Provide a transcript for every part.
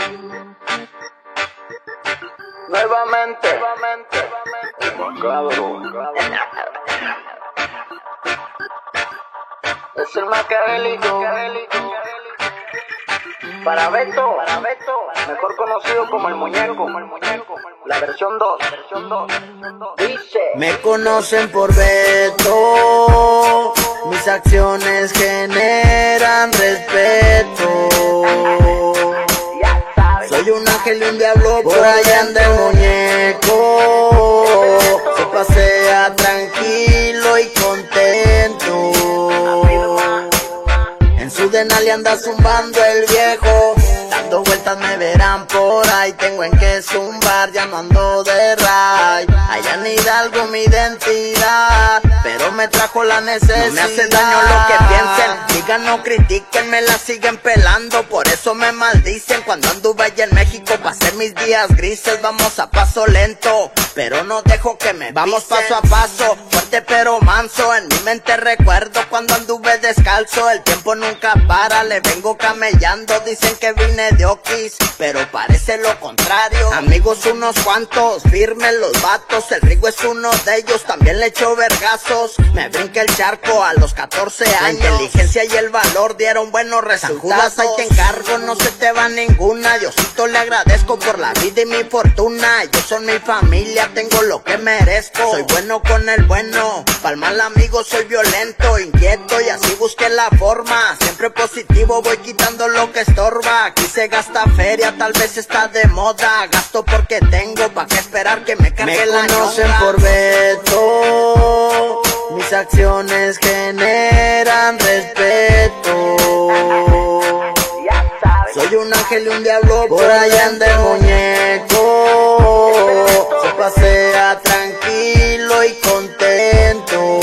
Nuevamente, macabro. Es el maquiavélico. Para Beto, mejor conocido como el muñeco. La versión 2. Dice: me conocen por Beto, mis acciones generan respeto. Soy un ángel y un diablo, por allá anda el muñeco. Se pasea tranquilo y contento. En su Denali anda zumbando el viejo. Dando vueltas me verán por ahí. Tengo en qué zumbar, ya no ando de ray. Allá en Hidalgo mi identidad, pero me trajo la necesidad. No me hace daño lo que piensen, digan no critiquen, me la siguen pelando. Por eso me maldicen cuando anduve allá en México. Pasé mis días grises, vamos a paso lento, pero no dejo que me vamos pisen. Paso a paso, fuerte pero manso. En mi mente recuerdo cuando anduve descalzo. El tiempo nunca para, le vengo camellando. Dicen que vine de Oquis, pero parece lo contrario. Amigos unos cuantos, firmes los vatos. El Rigo es uno de ellos, también le echo vergazos. Me brinqué el charco a los 14 años. La inteligencia y el valor dieron buenos resultados. Ahí te encargo, no se te va ninguna. Diosito le agradezco por la vida y mi fortuna. Ellos son mi familia, tengo lo que merezco. Soy bueno con el bueno, pa'l mal amigo soy violento, inquieto y así busqué la forma. Siempre positivo, voy quitando lo que estorba. Aquí se gasta feria, tal vez está de moda. Gasto porque tengo, pa' qué esperar que me cargue la ñonga. Me conocen por Beto, mis acciones generan respeto. Soy un ángel y un diablo, por allá anda el muñeco. Se pasea tranquilo y contento.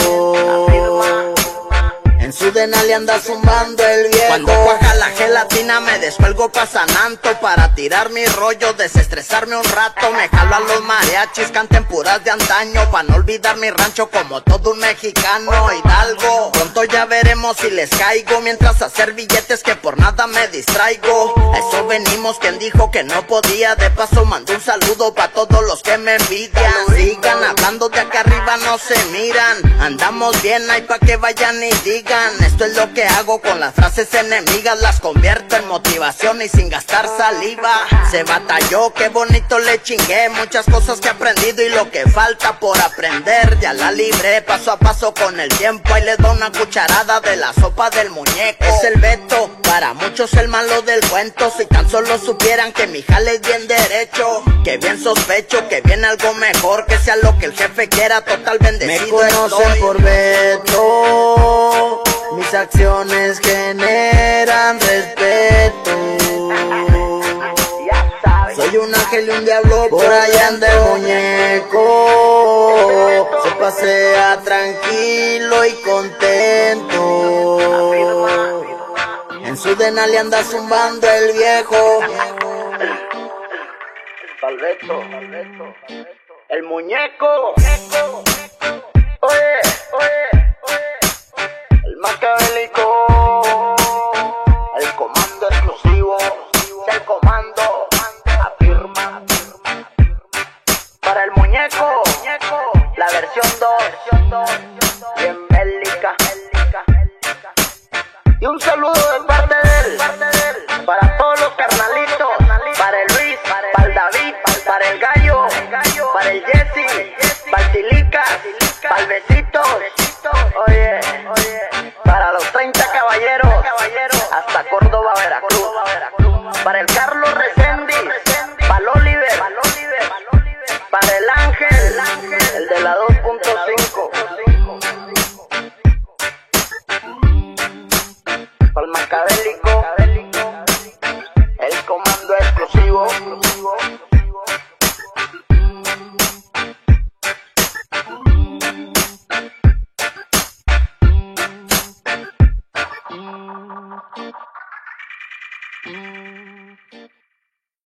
En su Denali anda zumbando el viejo. Cuando cuaja la gelatina me descuelgo pa' Sananto, para tirar mi rollo, desestresarme un rato. Me jalo a los mariachis, canten puras de antaño, pa' no olvidar mi rancho como todo un mexicano. Hidalgo, pronto ya veremos si les caigo, mientras hacer billetes que por nada me distraigo. A eso venimos, quien dijo que no podía. De paso mando un saludo pa' todos los que me envidian. Sigan hablando de acá arriba, no se miran. Andamos bien, hay pa' que vayan y digan. Esto es lo que hago con las frases enemigas, las convierto en motivación y sin gastar saliva. Se batalló, qué bonito le chingué, muchas cosas que he aprendido y lo que falta por aprender. Ya la libré paso a paso con el tiempo, ahí les doy una cucharada de la sopa del muñeco. Es el Beto, para muchos el malo del cuento. Si tan solo supieran que mi jale es bien derecho, que bien sospecho, que viene algo mejor, que sea lo que el jefe quiera, total bendecido. Me conocen por Beto, mis acciones generan respeto. Soy un ángel y un diablo, por allá anda el muñeco. Se pasea tranquilo y contento. En su Denali anda zumbando el viejo. Palveto, el muñeco. Oye, el maquiavélico, el comando exclusivo, el comando, afirma. Para el muñeco, la versión 2, bien bélica. Y un saludo de parte de él, para todos los carnalitos, para el Luis, para el David, para el Gallo, para el Jesse, para el Tilica, para el Besitos. Oye, para los 30 caballeros, hasta